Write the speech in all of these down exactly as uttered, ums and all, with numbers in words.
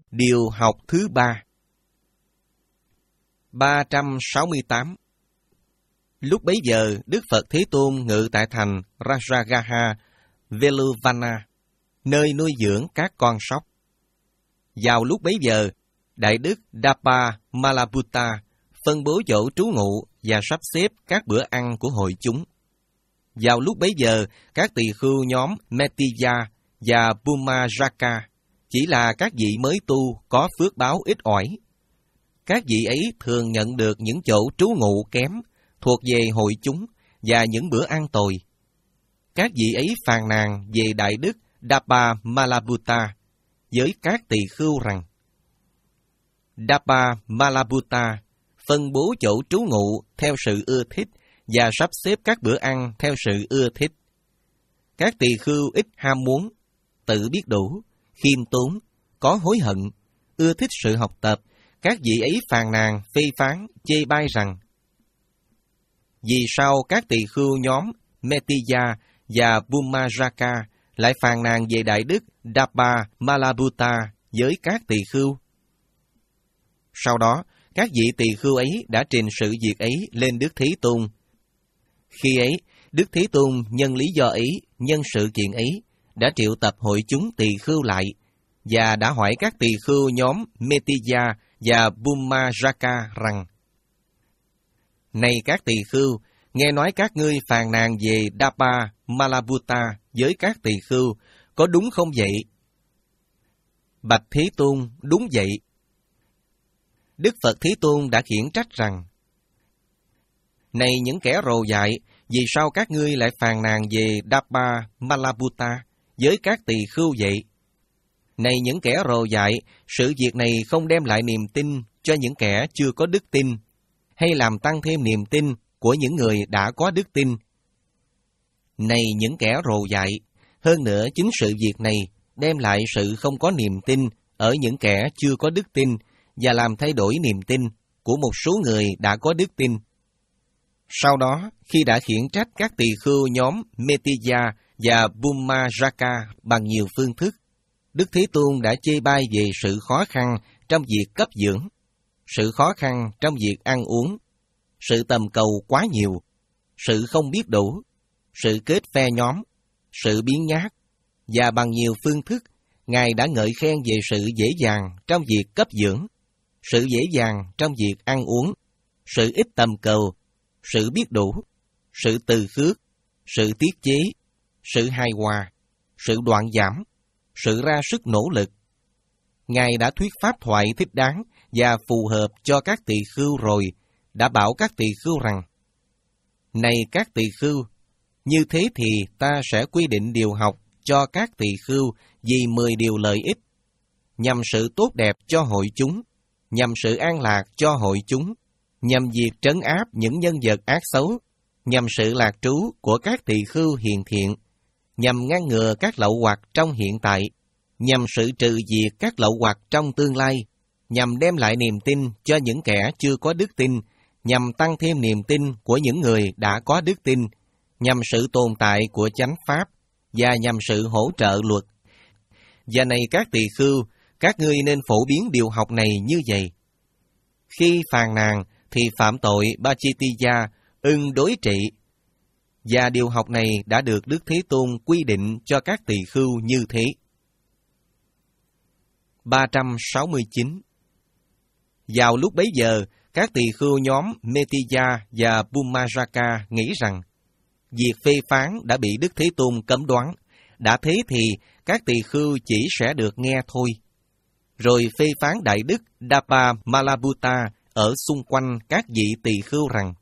Điều học thứ ba. ba trăm sáu mươi tám. Lúc bấy giờ, Đức Phật Thế Tôn ngự tại thành Rajagaha, Veluvana, nơi nuôi dưỡng các con sóc. Vào lúc bấy giờ, Đại Đức Dapa Malabutta phân bố chỗ trú ngụ và sắp xếp các bữa ăn của hội chúng. Vào lúc bấy giờ, các tỳ khưu nhóm Metiya và Bumajaka chỉ là các vị mới tu có phước báo ít ỏi. Các vị ấy thường nhận được những chỗ trú ngụ kém thuộc về hội chúng và những bữa ăn tồi. Các vị ấy phàn nàn về Đại Đức Dapa Malabutta với các tỳ khưu rằng: Dapa Malabutta phân bố chỗ trú ngụ theo sự ưa thích và sắp xếp các bữa ăn theo sự ưa thích. Các tỳ khưu ít ham muốn, tự biết đủ, khiêm tốn, có hối hận, ưa thích sự học tập. Các vị ấy phàn nàn, phê phán, chê bai rằng: vì sao các tỳ khưu nhóm Metiya và Bumajaka lại phàn nàn về Đại Đức Dapa Malabutta với các tỳ khưu? Sau đó, các vị tỳ khưu ấy đã trình sự việc ấy lên Đức Thế Tôn. Khi ấy, Đức Thế Tôn nhân lý do ấy, nhân sự kiện ấy, đã triệu tập hội chúng tỳ khưu lại, và đã hỏi các tỳ khưu nhóm Metiya và Bumajaka rằng: này các tỳ khưu, nghe nói các ngươi phàn nàn về Dapa Malabutta với các tỳ khưu, có đúng không vậy? Bạch Thế Tôn, đúng vậy. Đức Phật Thế Tôn đã khiển trách rằng: này những kẻ rồ dại, vì sao các ngươi lại phàn nàn về Dapa Malabutta với các tỳ khưu vậy? Này những kẻ rồ dại, sự việc này không đem lại niềm tin cho những kẻ chưa có đức tin, hay làm tăng thêm niềm tin của những người đã có đức tin. Này những kẻ rồ dại, hơn nữa chính sự việc này đem lại sự không có niềm tin ở những kẻ chưa có đức tin và làm thay đổi niềm tin của một số người đã có đức tin. Sau đó, khi đã khiển trách các tỳ khưu nhóm Metiya và Bumajaka bằng nhiều phương thức, Đức Thế Tôn đã chê bai về sự khó khăn trong việc cấp dưỡng, sự khó khăn trong việc ăn uống, sự tầm cầu quá nhiều, sự không biết đủ, sự kết phe nhóm, sự biếng nhác, và bằng nhiều phương thức, Ngài đã ngợi khen về sự dễ dàng trong việc cấp dưỡng, sự dễ dàng trong việc ăn uống, sự ít tầm cầu, sự biết đủ, sự từ khước, sự tiết chế, sự hài hòa, sự đoạn giảm, sự ra sức nỗ lực. Ngài đã thuyết pháp thoại thích đáng và phù hợp cho các tỳ khưu rồi, đã bảo các tỳ khưu rằng: này các tỳ khưu, như thế thì ta sẽ quy định điều học cho các tỳ khưu vì mười điều lợi ích, nhằm sự tốt đẹp cho hội chúng, nhằm sự an lạc cho hội chúng, nhằm việc trấn áp những nhân vật ác xấu, nhằm sự lạc trú của các tỳ khưu hiền thiện, nhằm ngăn ngừa các lậu hoặc trong hiện tại, nhằm sự trừ diệt các lậu hoặc trong tương lai, nhằm đem lại niềm tin cho những kẻ chưa có đức tin, nhằm tăng thêm niềm tin của những người đã có đức tin, nhằm sự tồn tại của chánh pháp, và nhằm sự hỗ trợ luật. Và này các tỳ khưu, các ngươi nên phổ biến điều học này như vậy. Khi phàn nàn thì phạm tội Bachitiya ưng đối trị, và điều học này đã được Đức Thế Tôn quy định cho các tỳ khưu như thế. ba trăm sáu mươi chín. Vào lúc bấy giờ, các tỳ khưu nhóm Metiya và Bumajaka nghĩ rằng việc phê phán đã bị Đức Thế Tôn cấm đoán, đã thế thì các tỳ khưu chỉ sẽ được nghe thôi. Rồi phê phán Đại Đức Dapa Malabutta ở xung quanh các vị tỳ khưu rằng: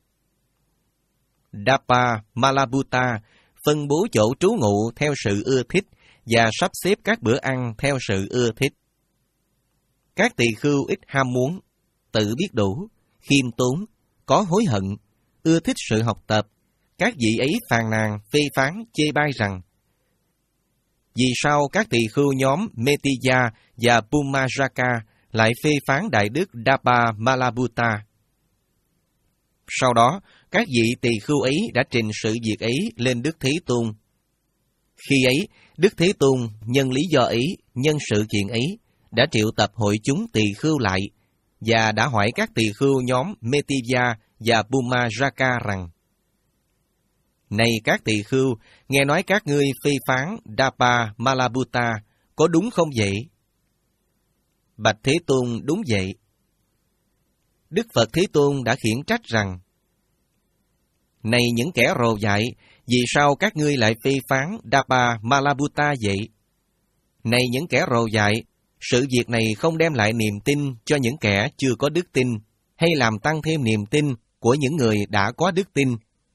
Dapa Malabutta phân bố chỗ trú ngụ theo sự ưa thích và sắp xếp các bữa ăn theo sự ưa thích. Các tỳ khưu ít ham muốn, tự biết đủ, khiêm tốn, có hối hận, ưa thích sự học tập. Các vị ấy phàn nàn, phê phán, chê bai rằng: vì sao các tỳ khưu nhóm Metiya và Bumajaka lại phê phán Đại Đức Dapa Malabutta? Sau đó, các vị tỳ khưu ấy đã trình sự việc ấy lên Đức Thế Tôn. Khi ấy, Đức Thế Tôn nhân lý do ấy, nhân sự kiện ấy, đã triệu tập hội chúng tỳ khưu lại và đã hỏi các tỳ khưu nhóm Metivya và Bhumajaka rằng: Này các tỳ khưu, nghe nói các ngươi phê phán Dapa Malabhuta, có đúng không vậy? Bạch Thế Tôn, đúng vậy. Đức Phật Thế Tôn đã khiển trách rằng: Này những kẻ rồ dại, vì sao các ngươi lại phê phán Dapa Malabhuta vậy? Này những kẻ rồ dại, sự việc này không đem lại niềm tin cho những kẻ chưa có đức tin, hay làm tăng thêm niềm tin của những người đã có đức tin.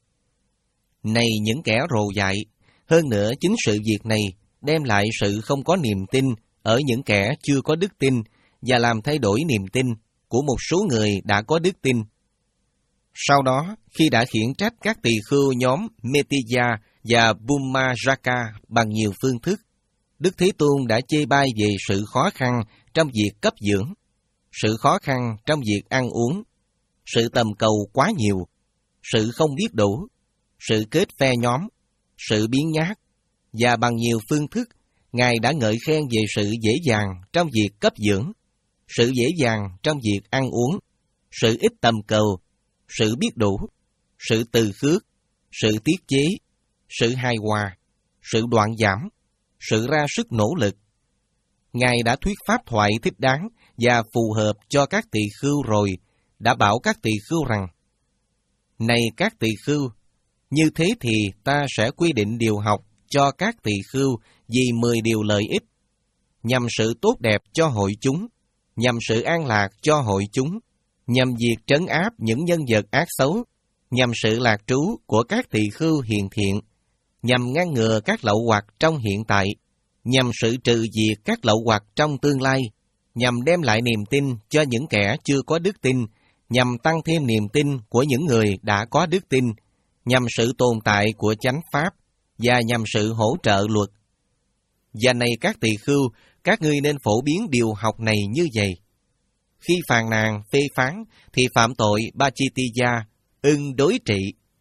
Này những kẻ rồ dại, hơn nữa chính sự việc này đem lại sự không có niềm tin ở những kẻ chưa có đức tin và làm thay đổi niềm tin của một số người đã có đức tin. Sau đó, khi đã khiển trách các tỳ khưu nhóm Metivya và Bhumajaka bằng nhiều phương thức, Đức Thế Tôn đã chê bai về sự khó khăn trong việc cấp dưỡng, sự khó khăn trong việc ăn uống, sự tầm cầu quá nhiều, sự không biết đủ, sự kết phe nhóm, sự biến nhát, và bằng nhiều phương thức, Ngài đã ngợi khen về sự dễ dàng trong việc cấp dưỡng, sự dễ dàng trong việc ăn uống, sự ít tầm cầu, sự biết đủ, sự từ khước, sự tiết chế, sự hài hòa, sự đoạn giảm, sự ra sức nỗ lực. Ngài đã thuyết pháp thoại thích đáng và phù hợp cho các tỳ khưu rồi, đã bảo các tỳ khưu rằng: Này các tỳ khưu, như thế thì ta sẽ quy định điều học cho các tỳ khưu vì mười điều lợi ích, nhằm sự tốt đẹp cho hội chúng, nhằm sự an lạc cho hội chúng, nhằm việc trấn áp những nhân vật ác xấu, nhằm sự lạc trú của các tỳ khưu hiền thiện, nhằm ngăn ngừa các lậu hoặc trong hiện tại, nhằm sự trừ diệt các lậu hoặc trong tương lai, nhằm đem lại niềm tin cho những kẻ chưa có đức tin, nhằm tăng thêm niềm tin của những người đã có đức tin, nhằm sự tồn tại của chánh pháp, và nhằm sự hỗ trợ luật. Và này các tỳ khưu, các ngươi nên phổ biến điều học này như vậy. Khi phàn nàn, phê phán, thì phạm tội Bachitiya, ưng đối trị.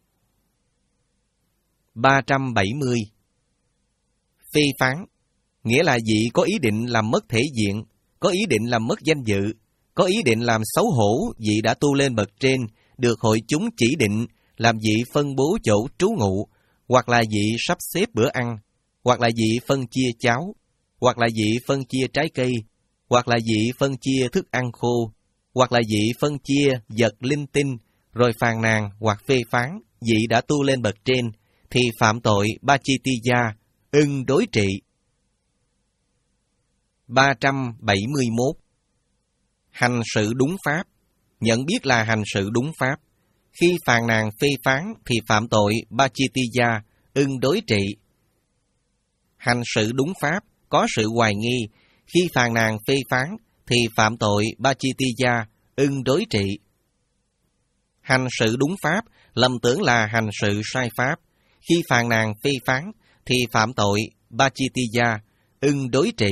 ba trăm bảy mươi. Phê phán, nghĩa là vị có ý định làm mất thể diện, có ý định làm mất danh dự, có ý định làm xấu hổ vị đã tu lên bậc trên, được hội chúng chỉ định làm vị phân bố chỗ trú ngụ, hoặc là vị sắp xếp bữa ăn, hoặc là vị phân chia cháo, hoặc là vị phân chia trái cây, hoặc là vị phân chia thức ăn khô, hoặc là vị phân chia vật linh tinh, rồi phàn nàn hoặc phê phán vị đã tu lên bậc trên, thì phạm tội Bachitiya, ưng đối trị. ba trăm bảy mươi mốt. Hành sự đúng pháp, nhận biết là hành sự đúng pháp. Khi phàn nàn phê phán thì phạm tội Bachitiya, ưng đối trị. Hành sự đúng pháp, có sự hoài nghi, khi phàn nàn phê phán thì phạm tội Bachitiya, ưng đối trị. Hành sự đúng pháp, lầm tưởng là hành sự sai pháp, khi phàn nàn phê phán thì phạm tội Bachitiya, ưng đối trị.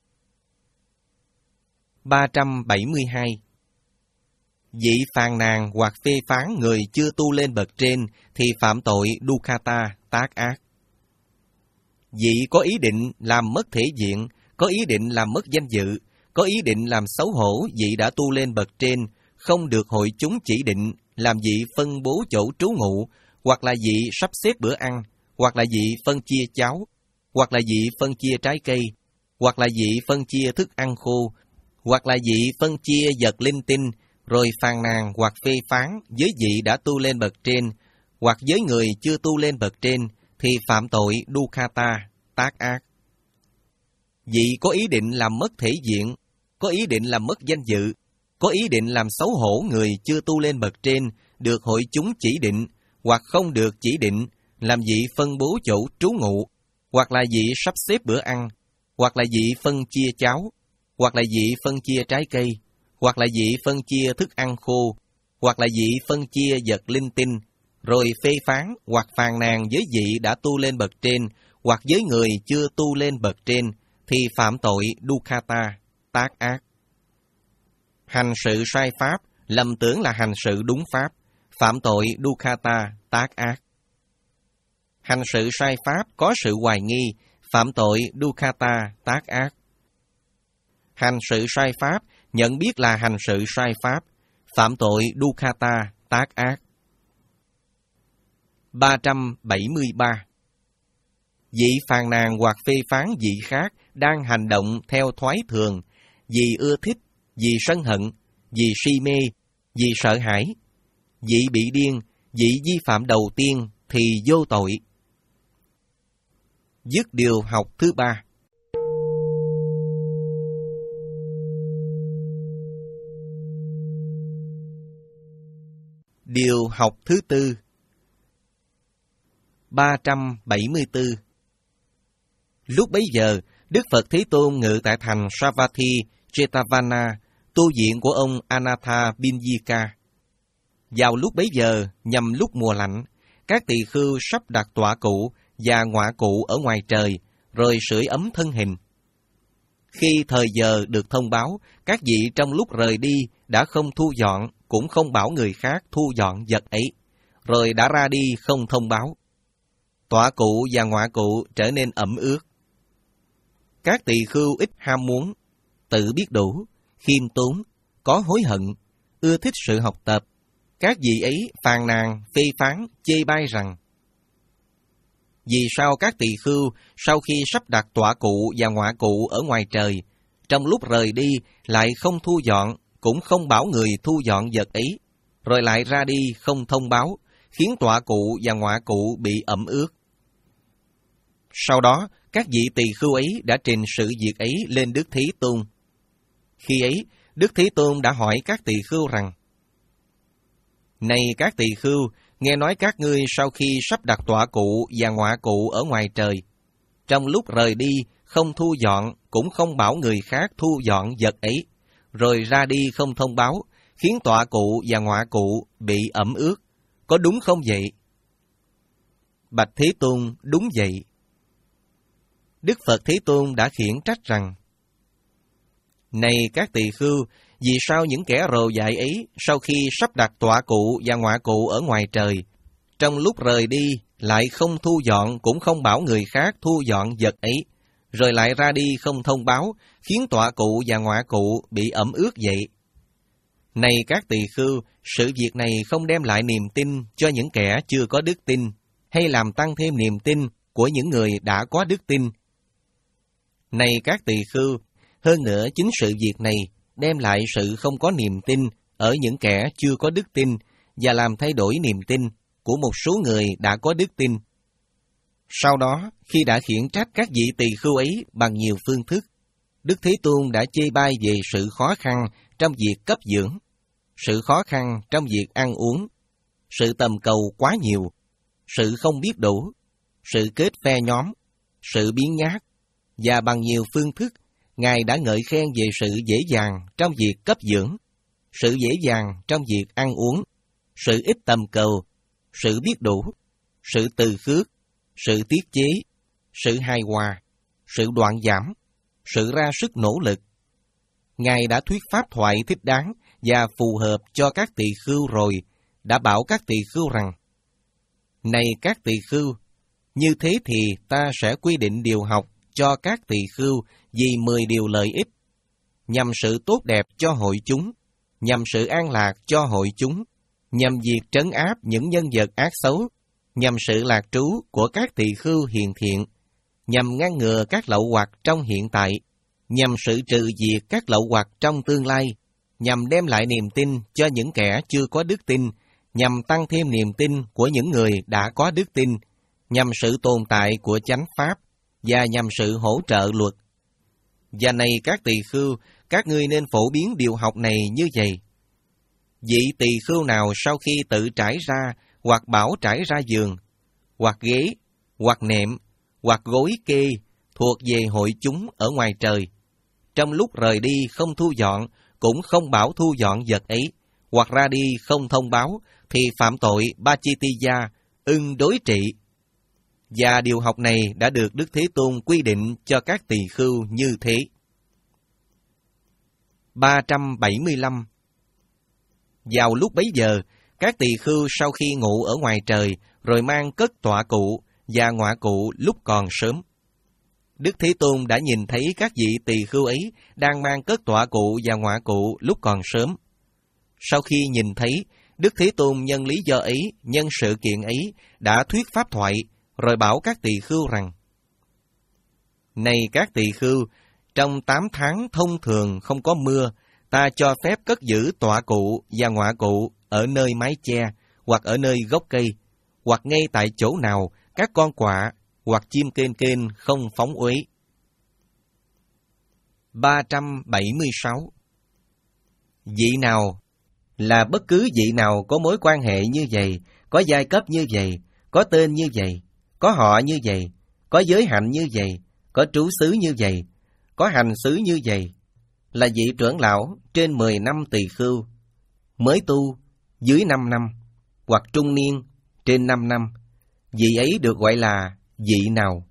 ba trăm bảy mươi hai. Vị phàn nàn hoặc phê phán người chưa tu lên bậc trên thì phạm tội Dukkata, tác ác. Vị có ý định làm mất thể diện, có ý định làm mất danh dự, có ý định làm xấu hổ vị đã tu lên bậc trên, không được hội chúng chỉ định làm vị phân bố chỗ trú ngụ, hoặc là vị sắp xếp bữa ăn, hoặc là vị phân chia cháo, hoặc là vị phân chia trái cây, hoặc là vị phân chia thức ăn khô, hoặc là vị phân chia vật linh tinh, rồi phàn nàn hoặc phê phán với vị đã tu lên bậc trên, hoặc với người chưa tu lên bậc trên, thì phạm tội Dukkata, tác ác. Vị có ý định làm mất thể diện, có ý định làm mất danh dự, có ý định làm xấu hổ người chưa tu lên bậc trên, được hội chúng chỉ định, hoặc không được chỉ định, làm vị phân bố chỗ trú ngụ, hoặc là vị sắp xếp bữa ăn, hoặc là vị phân chia cháo, hoặc là vị phân chia trái cây, hoặc là vị phân chia thức ăn khô, hoặc là vị phân chia vật linh tinh, rồi phê phán hoặc phàn nàn với vị đã tu lên bậc trên, hoặc với người chưa tu lên bậc trên, thì phạm tội Dukkata, tác ác. Hành sự sai pháp, lầm tưởng là hành sự đúng pháp, phạm tội Dukkata, tác ác. Hành sự sai pháp có sự hoài nghi, phạm tội Dukkata, tác ác. hành sự sai pháp, nhận biết là hành sự sai pháp, phạm tội dukkata, tác ác. ba trăm bảy mươi ba. Vị phàn nàn hoặc phê phán vị khác đang hành động theo thoái thường, vì ưa thích, vì sân hận, vì si mê, vì sợ hãi, vị bị điên, vị vi phạm đầu tiên thì vô tội. Dứt điều học thứ ba. Điều học thứ tư. ba trăm bảy mươi tư. Lúc bấy giờ, Đức Phật Thế Tôn ngự tại thành Savatthi, Jetavana, tu viện của ông Anatha Binyika. Vào lúc bấy giờ, nhằm lúc mùa lạnh, các tỳ khưu sắp đặt tọa cụ và ngọa cụ ở ngoài trời, rồi sưởi ấm thân hình. Khi thời giờ được thông báo, các vị trong lúc rời đi đã không thu dọn, cũng không bảo người khác thu dọn vật ấy, rồi đã ra đi không thông báo. Tọa cụ và ngọa cụ trở nên ẩm ướt. Các tỳ khưu ít ham muốn, tự biết đủ, khiêm tốn, có hối hận, ưa thích sự học tập. Các vị ấy phàn nàn, phê phán, chê bai rằng: vì sao các tỳ khưu sau khi sắp đặt tọa cụ và ngọa cụ ở ngoài trời, trong lúc rời đi lại không thu dọn, cũng không bảo người thu dọn vật ấy, rồi lại ra đi không thông báo, khiến tọa cụ và ngọa cụ bị ẩm ướt. Sau đó, các vị tỳ khưu ấy đã trình sự việc ấy lên Đức Thế Tôn. Khi ấy, Đức Thế Tôn đã hỏi các tỳ khưu rằng: này các tỳ khưu, nghe nói các ngươi sau khi sắp đặt tọa cụ và ngọa cụ ở ngoài trời, trong lúc rời đi không thu dọn, cũng không bảo người khác thu dọn vật ấy, rồi ra đi không thông báo, khiến tọa cụ và ngọa cụ bị ẩm ướt, có đúng không vậy? Bạch Thế Tôn, đúng vậy. Đức Phật Thế Tôn đã khiển trách rằng: này các tỳ khưu, vì sao những kẻ rồ dại ấy sau khi sắp đặt tọa cụ và ngọa cụ ở ngoài trời, trong lúc rời đi lại không thu dọn, cũng không bảo người khác thu dọn vật ấy, rồi lại ra đi không thông báo, khiến tọa cụ và ngọa cụ bị ẩm ướt vậy? Này các tỳ khưu, sự việc này không đem lại niềm tin cho những kẻ chưa có đức tin, hay làm tăng thêm niềm tin của những người đã có đức tin. Này các tỳ khưu, hơn nữa chính sự việc này đem lại sự không có niềm tin ở những kẻ chưa có đức tin, và làm thay đổi niềm tin của một số người đã có đức tin. Sau đó, khi đã khiển trách các vị tỳ khưu ấy bằng nhiều phương thức, Đức Thế Tôn đã chê bai về sự khó khăn trong việc cấp dưỡng, sự khó khăn trong việc ăn uống, sự tầm cầu quá nhiều, sự không biết đủ, sự kết phe nhóm, sự biếng nhác, và bằng nhiều phương thức, Ngài đã ngợi khen về sự dễ dàng trong việc cấp dưỡng, sự dễ dàng trong việc ăn uống, sự ít tầm cầu, sự biết đủ, sự từ khước, sự tiết chế, sự hài hòa, sự đoạn giảm, sự ra sức nỗ lực. Ngài đã thuyết pháp thoại thích đáng và phù hợp cho các tỳ khưu rồi, đã bảo các tỳ khưu rằng: này các tỳ khưu, như thế thì ta sẽ quy định điều học cho các tỳ khưu vì mười điều lợi ích, nhằm sự tốt đẹp cho hội chúng, nhằm sự an lạc cho hội chúng, nhằm việc trấn áp những nhân vật ác xấu, nhằm sự lạc trú của các tỳ khưu hiền thiện, nhằm ngăn ngừa các lậu hoặc trong hiện tại, nhằm sự trừ diệt các lậu hoặc trong tương lai, nhằm đem lại niềm tin cho những kẻ chưa có đức tin, nhằm tăng thêm niềm tin của những người đã có đức tin, nhằm sự tồn tại của chánh pháp, và nhằm sự hỗ trợ luật. Và này các tỳ khưu, các ngươi nên phổ biến điều học này như vậy. Vị tỳ khưu nào sau khi tự trải ra, hoặc bảo trải ra giường, hoặc ghế, hoặc nệm, hoặc gối kê, thuộc về hội chúng ở ngoài trời, trong lúc rời đi không thu dọn, cũng không bảo thu dọn vật ấy, hoặc ra đi không thông báo, thì phạm tội Pachittiya, ưng đối trị. Và điều học này đã được Đức Thế Tôn quy định cho các tỳ khưu như thế. ba trăm bảy mươi lăm. Vào lúc bấy giờ, các tỳ khưu sau khi ngủ ở ngoài trời, rồi mang cất tọa cụ và ngọa cụ lúc còn sớm. Đức Thế Tôn đã nhìn thấy các vị tỳ khưu ấy đang mang cất tọa cụ và ngọa cụ lúc còn sớm. Sau khi nhìn thấy, Đức Thế Tôn nhân lý do ấy, nhân sự kiện ấy, đã thuyết pháp thoại, rồi bảo các tỳ khưu rằng: Này các tỳ khưu, trong tám tháng thông thường không có mưa, ta cho phép cất giữ tọa cụ và ngọa cụ ở nơi mái che, hoặc ở nơi gốc cây, hoặc ngay tại chỗ nào các con quạ hoặc chim kên kên không phóng uế. ba trăm bảy mươi sáu. Vị nào là bất cứ vị nào có mối quan hệ như vậy, có giai cấp như vậy, có tên như vậy, có họ như vậy, có giới hạnh như vậy, có trú xứ như vậy, có hành xứ như vậy, là vị trưởng lão trên mười năm tỳ khưu, mới tu dưới năm năm, hoặc trung niên trên năm năm, vị ấy được gọi là vị nào?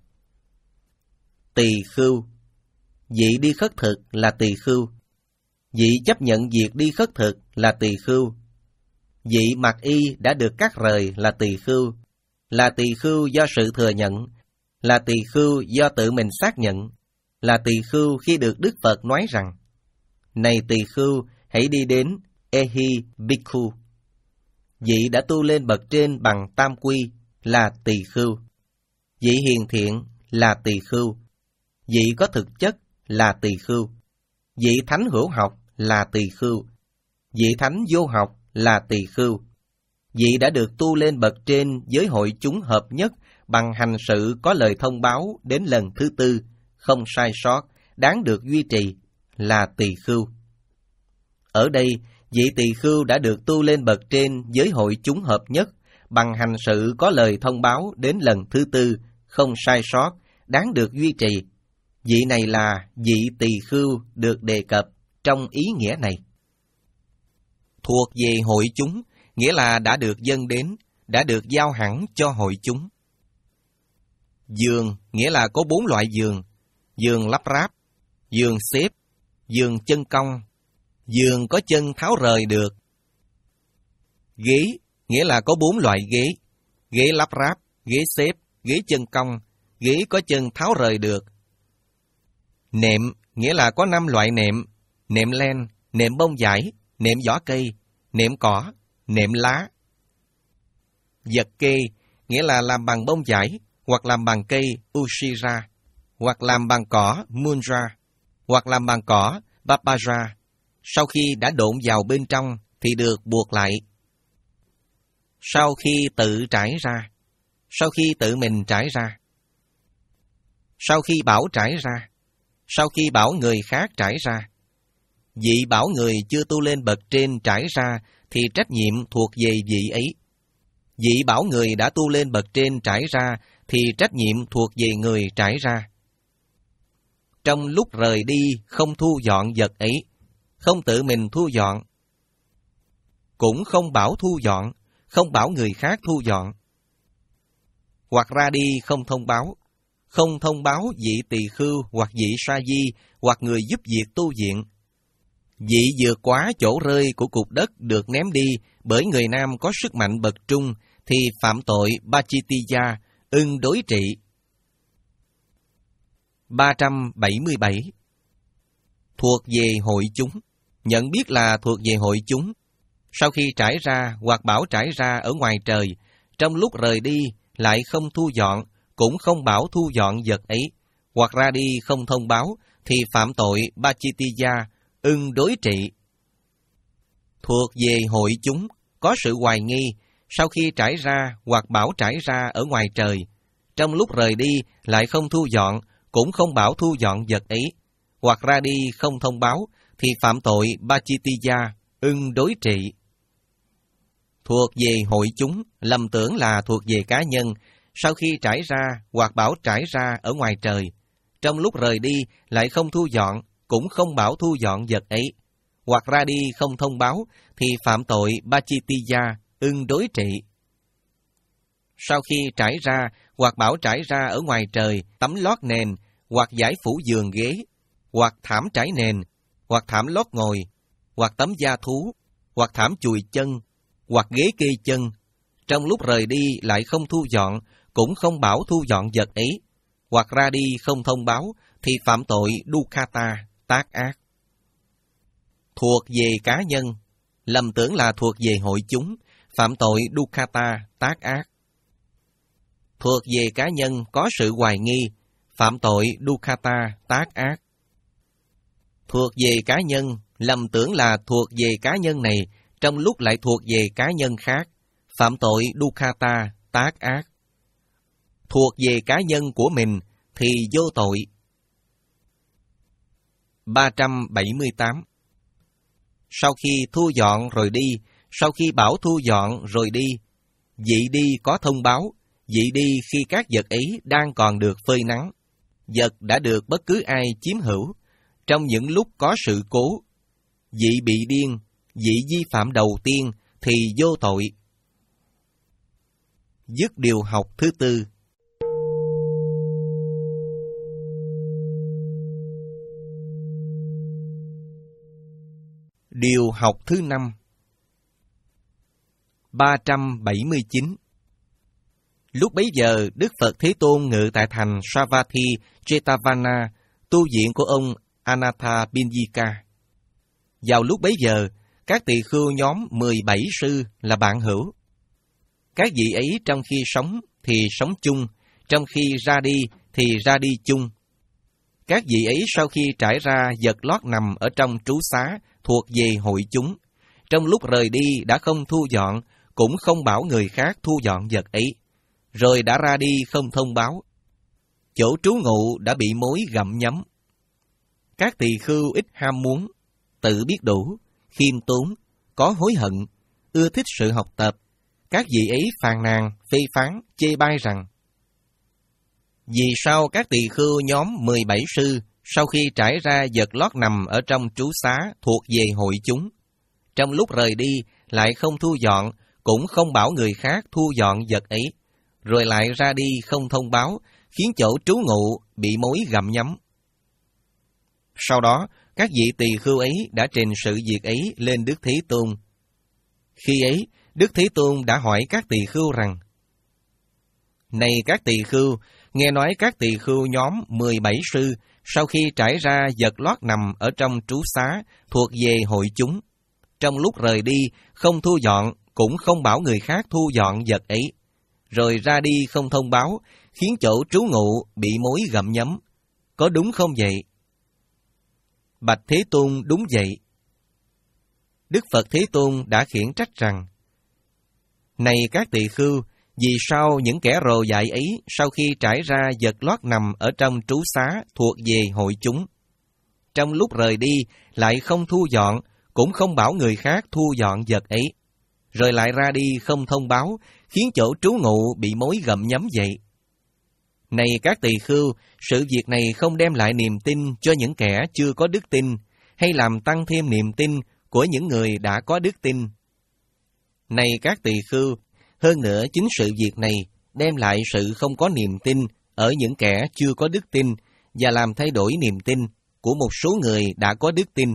Tỳ khưu. Vị đi khất thực là tỳ khưu. Vị chấp nhận việc đi khất thực là tỳ khưu. Vị mặc y đã được cắt rời là tỳ khưu. Là tỳ khưu do sự thừa nhận. Là tỳ khưu do tự mình xác nhận. Là tỳ khưu khi được Đức Phật nói rằng: Này tỳ khưu, hãy đi đến Ehi Bhikkhu. Vị đã tu lên bậc trên bằng tam quy là tỳ khưu. Vị hiền thiện là tỳ khưu. Vị có thực chất là tỳ khưu. Vị thánh hữu học là tỳ khưu. Vị thánh vô học là tỳ khưu. Vị đã được tu lên bậc trên với hội chúng hợp nhất bằng hành sự có lời thông báo đến lần thứ tư, không sai sót, đáng được duy trì là tỳ khưu. Ở đây, vị tỳ khưu đã được tu lên bậc trên với hội chúng hợp nhất bằng hành sự có lời thông báo đến lần thứ tư, không sai sót, đáng được duy trì. Vị này là vị tỳ khưu được đề cập trong ý nghĩa này. Thuộc về hội chúng, nghĩa là đã được dâng đến, đã được giao hẳn cho hội chúng. Giường, nghĩa là có bốn loại giường: giường lắp ráp, giường xếp, giường chân cong, giường có chân tháo rời được. Ghế, nghĩa là có bốn loại ghế: ghế lắp ráp, ghế xếp, ghế chân cong, ghế có chân tháo rời được. Nệm, nghĩa là có năm loại nệm: nệm len, nệm bông vải, nệm vỏ cây, nệm cỏ, nệm lá. Vật kê, nghĩa là làm bằng bông vải, hoặc làm bằng cây Ushira, hoặc làm bằng cỏ Munra, hoặc làm bằng cỏ Babaja. Sau khi đã độn vào bên trong thì được buộc lại. Sau khi tự trải ra, sau khi tự mình trải ra, sau khi bảo trải ra, sau khi bảo người khác trải ra. Vị bảo người chưa tu lên bậc trên trải ra thì trách nhiệm thuộc về vị ấy. Vị bảo người đã tu lên bậc trên trải ra thì trách nhiệm thuộc về người trải ra. Trong lúc rời đi không thu dọn vật ấy, không tự mình thu dọn, cũng không bảo thu dọn, không bảo người khác thu dọn. Hoặc ra đi không thông báo, không thông báo vị tỳ khưu hoặc vị sa di hoặc người giúp việc tu viện. Vị vượt quá chỗ rơi của cục đất được ném đi bởi người nam có sức mạnh bậc trung thì phạm tội Pachitiya, ưng đối trị. ba trăm bảy mươi bảy. Thuộc về hội chúng, nhận biết là thuộc về hội chúng. Sau khi trải ra hoặc bảo trải ra ở ngoài trời, trong lúc rời đi lại không thu dọn, cũng không bảo thu dọn vật ấy, hoặc ra đi không thông báo, thì phạm tội Pachitiya, ưng đối trị. Thuộc về hội chúng, có sự hoài nghi, sau khi trải ra hoặc bảo trải ra ở ngoài trời, trong lúc rời đi lại không thu dọn, cũng không bảo thu dọn vật ấy, hoặc ra đi không thông báo, thì phạm tội Pachitiya, ưng đối trị. Thuộc về hội chúng, lầm tưởng là thuộc về cá nhân, sau khi trải ra hoặc bảo trải ra ở ngoài trời, trong lúc rời đi lại không thu dọn, cũng không bảo thu dọn vật ấy, hoặc ra đi không thông báo, thì phạm tội Pachitiya, ưng đối trị. Sau khi trải ra hoặc bảo trải ra ở ngoài trời, tấm lót nền, hoặc giải phủ giường ghế, hoặc thảm trải nền, hoặc thảm lót ngồi, hoặc tấm da thú, hoặc thảm chùi chân, hoặc ghế kê chân, trong lúc rời đi lại không thu dọn, cũng không bảo thu dọn vật ấy, hoặc ra đi không thông báo, thì phạm tội dukkata, tác ác. Thuộc về cá nhân, lầm tưởng là thuộc về hội chúng, phạm tội dukkata, tác ác. Thuộc về cá nhân có sự hoài nghi, phạm tội dukkata, tác ác. Thuộc về cá nhân, lầm tưởng là thuộc về cá nhân này, trong lúc lại thuộc về cá nhân khác, phạm tội dukkata, tác ác. Thuộc về cá nhân của mình thì vô tội. ba trăm bảy mươi tám. Sau khi thu dọn rồi đi, sau khi bảo thu dọn rồi đi, vị đi có thông báo, vị đi khi các vật ấy đang còn được phơi nắng. Vật đã được bất cứ ai chiếm hữu. Trong những lúc có sự cố, vị bị điên, vị vi phạm đầu tiên thì vô tội. Dứt điều học thứ tư. Điều học thứ năm. ba trăm bảy mươi chín. Lúc bấy giờ, Đức Phật Thế Tôn ngự tại thành Savatthi Jetavana, tu viện của ông Anathapindika. Vào lúc bấy giờ, các tỳ khưu nhóm mười bảy sư là bạn hữu. Các vị ấy trong khi sống thì sống chung, trong khi ra đi thì ra đi chung. Các vị ấy sau khi trải ra vật lót nằm ở trong trú xá thuộc về hội chúng, trong lúc rời đi đã không thu dọn, cũng không bảo người khác thu dọn vật ấy, rồi đã ra đi không thông báo. Chỗ trú ngụ đã bị mối gặm nhấm. Các tỳ khưu ít ham muốn, tự biết đủ, khiêm tốn, có hối hận, ưa thích sự học tập. Các vị ấy phàn nàn, phê phán, chê bai rằng: vì sao các tỳ khưu nhóm mười bảy sư sau khi trải ra vật lót nằm ở trong trú xá thuộc về hội chúng, trong lúc rời đi lại không thu dọn, cũng không bảo người khác thu dọn vật ấy, rồi lại ra đi không thông báo, khiến chỗ trú ngụ bị mối gặm nhấm. Sau đó, các vị tỳ khưu ấy đã trình sự việc ấy lên Đức Thế Tôn. Khi ấy, Đức Thế Tôn đã hỏi các tỳ khưu rằng: này các tỳ khưu, nghe nói các tỳ khưu nhóm mười bảy sư sau khi trải ra vật lót nằm ở trong trú xá thuộc về hội chúng, trong lúc rời đi không thu dọn, cũng không bảo người khác thu dọn vật ấy, rồi ra đi không thông báo, khiến chỗ trú ngụ bị mối gặm nhấm, có đúng không vậy? Bạch Thế Tôn: đúng vậy. Đức Phật Thế Tôn đã khiển trách rằng: này các tỳ khưu, vì sao những kẻ rồ dại ấy sau khi trải ra vật lót nằm ở trong trú xá thuộc về hội chúng, trong lúc rời đi lại không thu dọn, cũng không bảo người khác thu dọn vật ấy, rồi lại ra đi không thông báo, khiến chỗ trú ngụ bị mối gặm nhấm vậy? Này các tỳ khưu, sự việc này không đem lại niềm tin cho những kẻ chưa có đức tin, hay làm tăng thêm niềm tin của những người đã có đức tin. Này các tỳ khưu, hơn nữa chính sự việc này đem lại sự không có niềm tin ở những kẻ chưa có đức tin, và làm thay đổi niềm tin của một số người đã có đức tin.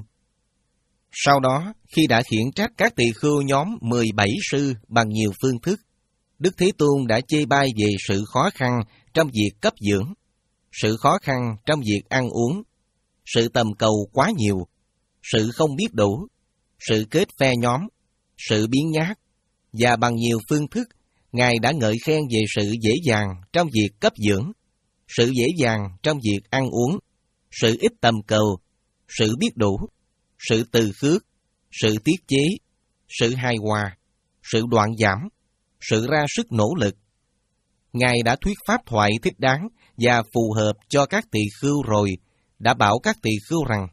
Sau đó, khi đã khiển trách các tỳ khưu nhóm mười bảy sư bằng nhiều phương thức, Đức Thế Tôn đã chê bai về sự khó khăn trong việc cấp dưỡng, sự khó khăn trong việc ăn uống, sự tầm cầu quá nhiều, sự không biết đủ, sự kết phe nhóm, sự biến nhát, và bằng nhiều phương thức, Ngài đã ngợi khen về sự dễ dàng trong việc cấp dưỡng, sự dễ dàng trong việc ăn uống, sự ít tầm cầu, sự biết đủ, sự từ khước, sự tiết chế, sự hài hòa, sự đoạn giảm, sự ra sức nỗ lực. Ngài đã thuyết pháp thoại thích đáng và phù hợp cho các tỳ khưu rồi, đã bảo các tỳ khưu rằng: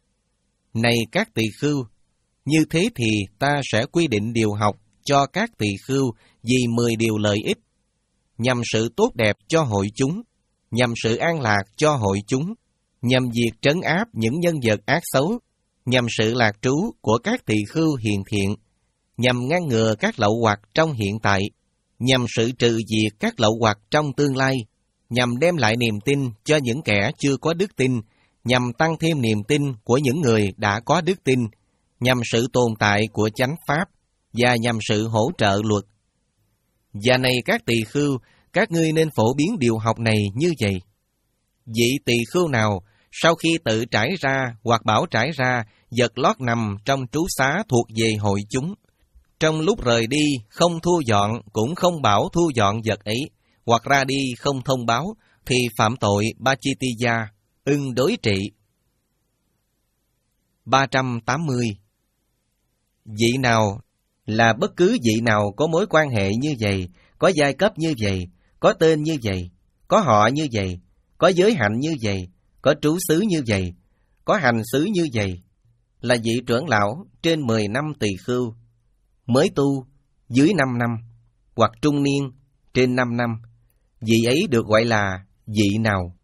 này các tỳ khưu, như thế thì ta sẽ quy định điều học cho các tỳ khưu vì mười điều lợi ích, nhằm sự tốt đẹp cho hội chúng, nhằm sự an lạc cho hội chúng, nhằm việc trấn áp những nhân vật ác xấu, nhằm sự lạc trú của các tỳ khưu hiền thiện, nhằm ngăn ngừa các lậu hoặc trong hiện tại, nhằm sự trừ diệt các lậu hoặc trong tương lai, nhằm đem lại niềm tin cho những kẻ chưa có đức tin, nhằm tăng thêm niềm tin của những người đã có đức tin, nhằm sự tồn tại của chánh pháp, và nhằm sự hỗ trợ luật. Và này các tỳ khưu, các ngươi nên phổ biến điều học này như vậy. Vị tỳ khưu nào sau khi tự trải ra hoặc bảo trải ra vật lót nằm trong trú xá thuộc về hội chúng, trong lúc rời đi không thu dọn cũng không bảo thu dọn vật ấy, hoặc ra đi không thông báo, thì phạm tội Pachittiya, ưng đối trị. ba trăm tám mươi. Vị nào là bất cứ vị nào có mối quan hệ như vậy, có giai cấp như vậy, có tên như vậy, có họ như vậy, có giới hạnh như vậy, có trú xứ như vậy, có hành xứ như vậy, là vị trưởng lão trên mười năm tỳ khưu, mới tu dưới năm năm, hoặc trung niên trên năm năm, vị ấy được gọi là vị nào?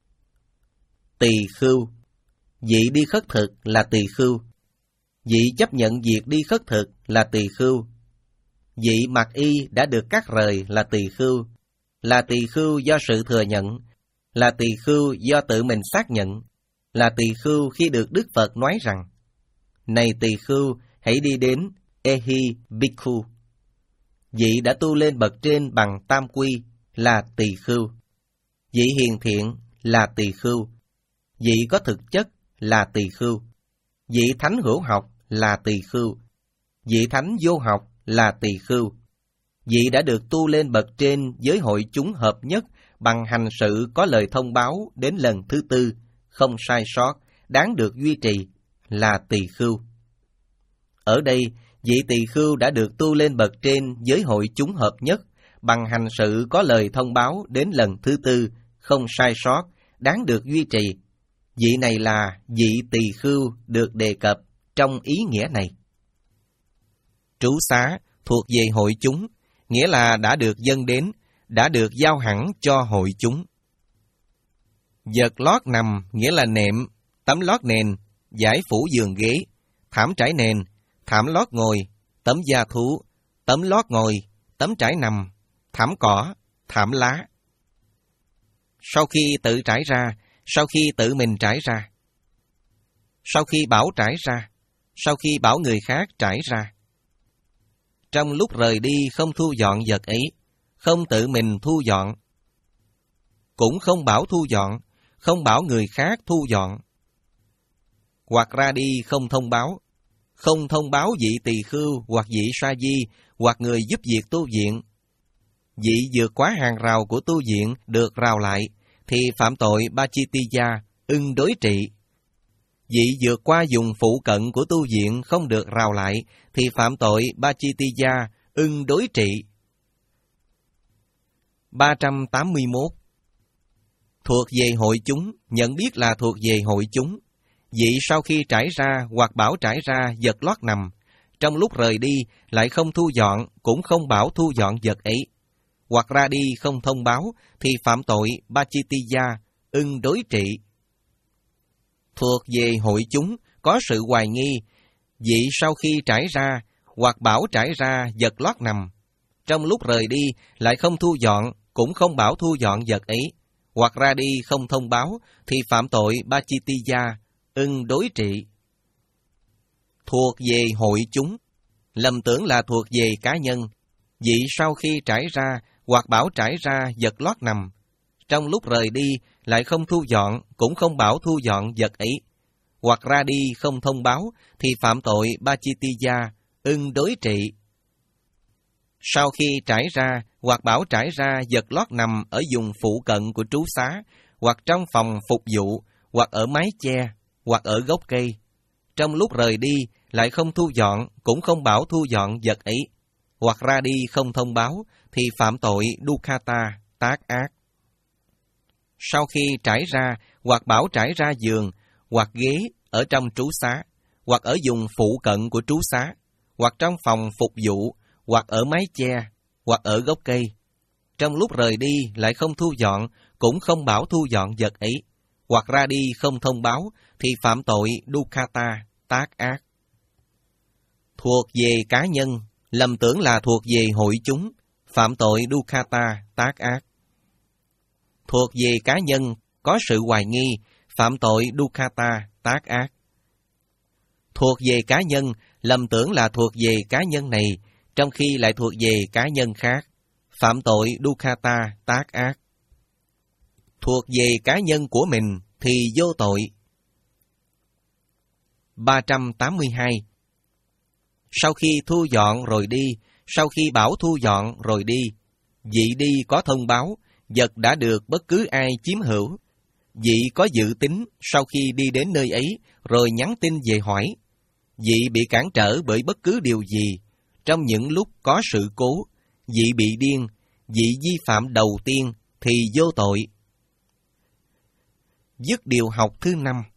Tỳ khưu. Vị đi khất thực là tỳ khưu. Vị chấp nhận việc đi khất thực là tỳ khưu. Vị mặc y đã được cắt rời là tỳ khưu. Là tỳ khưu do sự thừa nhận. Là tỳ khưu do tự mình xác nhận. Là tỳ khưu khi được Đức Phật nói rằng: này tỳ khưu, hãy đi đến Ehi Bhikkhu. Vị đã tu lên bậc trên bằng tam quy là tỳ khưu. Vị hiền thiện là tỳ khưu. Vị có thực chất là tỳ khưu. Vị thánh hữu học là tỳ khưu. Vị thánh vô học là tỳ khưu. Vị đã được tu lên bậc trên với hội chúng hợp nhất bằng hành sự có lời thông báo đến lần thứ tư, không sai sót, đáng được duy trì là tỳ khưu. Ở đây, vị tỳ khưu đã được tu lên bậc trên với hội chúng hợp nhất bằng hành sự có lời thông báo đến lần thứ tư, không sai sót, đáng được duy trì. Vị này là vị tỳ khưu được đề cập trong ý nghĩa này. Trú xá thuộc về hội chúng, nghĩa là đã được dâng đến, đã được giao hẳn cho hội chúng. Vật lót nằm nghĩa là nệm, tấm lót nền, giải phủ giường ghế, thảm trải nền, thảm lót ngồi, tấm da thú, tấm lót ngồi, tấm trải nằm, thảm cỏ, thảm lá. Sau khi tự trải ra, sau khi tự mình trải ra, sau khi bảo trải ra, sau khi bảo người khác trải ra. Trong lúc rời đi không thu dọn vật ấy, không tự mình thu dọn, cũng không bảo thu dọn, không bảo người khác thu dọn. Hoặc ra đi không thông báo, không thông báo vị tỳ khưu hoặc vị sa di hoặc người giúp việc tu viện. Vị vượt quá hàng rào của tu viện được rào lại, thì phạm tội Pachittiya, ưng đối trị. Vị vượt qua vùng phụ cận của tu viện không được rào lại, thì phạm tội Pachittiya, ưng đối trị. ba trăm tám mươi mốt. Thuộc về hội chúng, nhận biết là thuộc về hội chúng. Vị sau khi trải ra hoặc bảo trải ra vật lót nằm, trong lúc rời đi lại không thu dọn, cũng không bảo thu dọn vật ấy, hoặc ra đi không thông báo, thì phạm tội Pachittiya, ưng đối trị. Thuộc về hội chúng, có sự hoài nghi, vị sau khi trải ra hoặc bảo trải ra vật lót nằm, trong lúc rời đi lại không thu dọn, cũng không bảo thu dọn vật ấy, hoặc ra đi không thông báo, thì phạm tội Pachittiya, ưng đối trị. Thuộc về hội chúng, lầm tưởng là thuộc về cá nhân. Vị sau khi trải ra hoặc bảo trải ra vật lót nằm, trong lúc rời đi lại không thu dọn, cũng không bảo thu dọn vật ấy, hoặc ra đi không thông báo, thì phạm tội Pachittiya, ưng đối trị. Sau khi trải ra hoặc bảo trải ra vật lót nằm ở vùng phụ cận của trú xá, hoặc trong phòng phục vụ, hoặc ở mái che, hoặc ở gốc cây, trong lúc rời đi lại không thu dọn, cũng không bảo thu dọn vật ấy, hoặc ra đi không thông báo, thì phạm tội Dukkata, tác ác. Sau khi trải ra hoặc bảo trải ra giường hoặc ghế ở trong trú xá, hoặc ở vùng phụ cận của trú xá, hoặc trong phòng phục vụ, hoặc ở mái che, hoặc ở gốc cây, trong lúc rời đi lại không thu dọn, cũng không bảo thu dọn vật ấy, hoặc ra đi không thông báo, thì phạm tội Dukkata, tác ác. Thuộc về cá nhân, lầm tưởng là thuộc về hội chúng, phạm tội Dukkata, tác ác. Thuộc về cá nhân, có sự hoài nghi, phạm tội Dukkata, tác ác. Thuộc về cá nhân, lầm tưởng là thuộc về cá nhân này, trong khi lại thuộc về cá nhân khác, phạm tội Dukkata, tác ác. thuộc về cá nhân của mình thì vô tội. ba trăm tám mươi hai. Sau khi thu dọn rồi đi, sau khi bảo thu dọn rồi đi, vị đi có thông báo, vật đã được bất cứ ai chiếm hữu. Vị có dự tính sau khi đi đến nơi ấy, rồi nhắn tin về hỏi. Vị bị cản trở bởi bất cứ điều gì, trong những lúc có sự cố, vị bị điên, vị vi phạm đầu tiên thì vô tội. Dứt điều học thứ năm.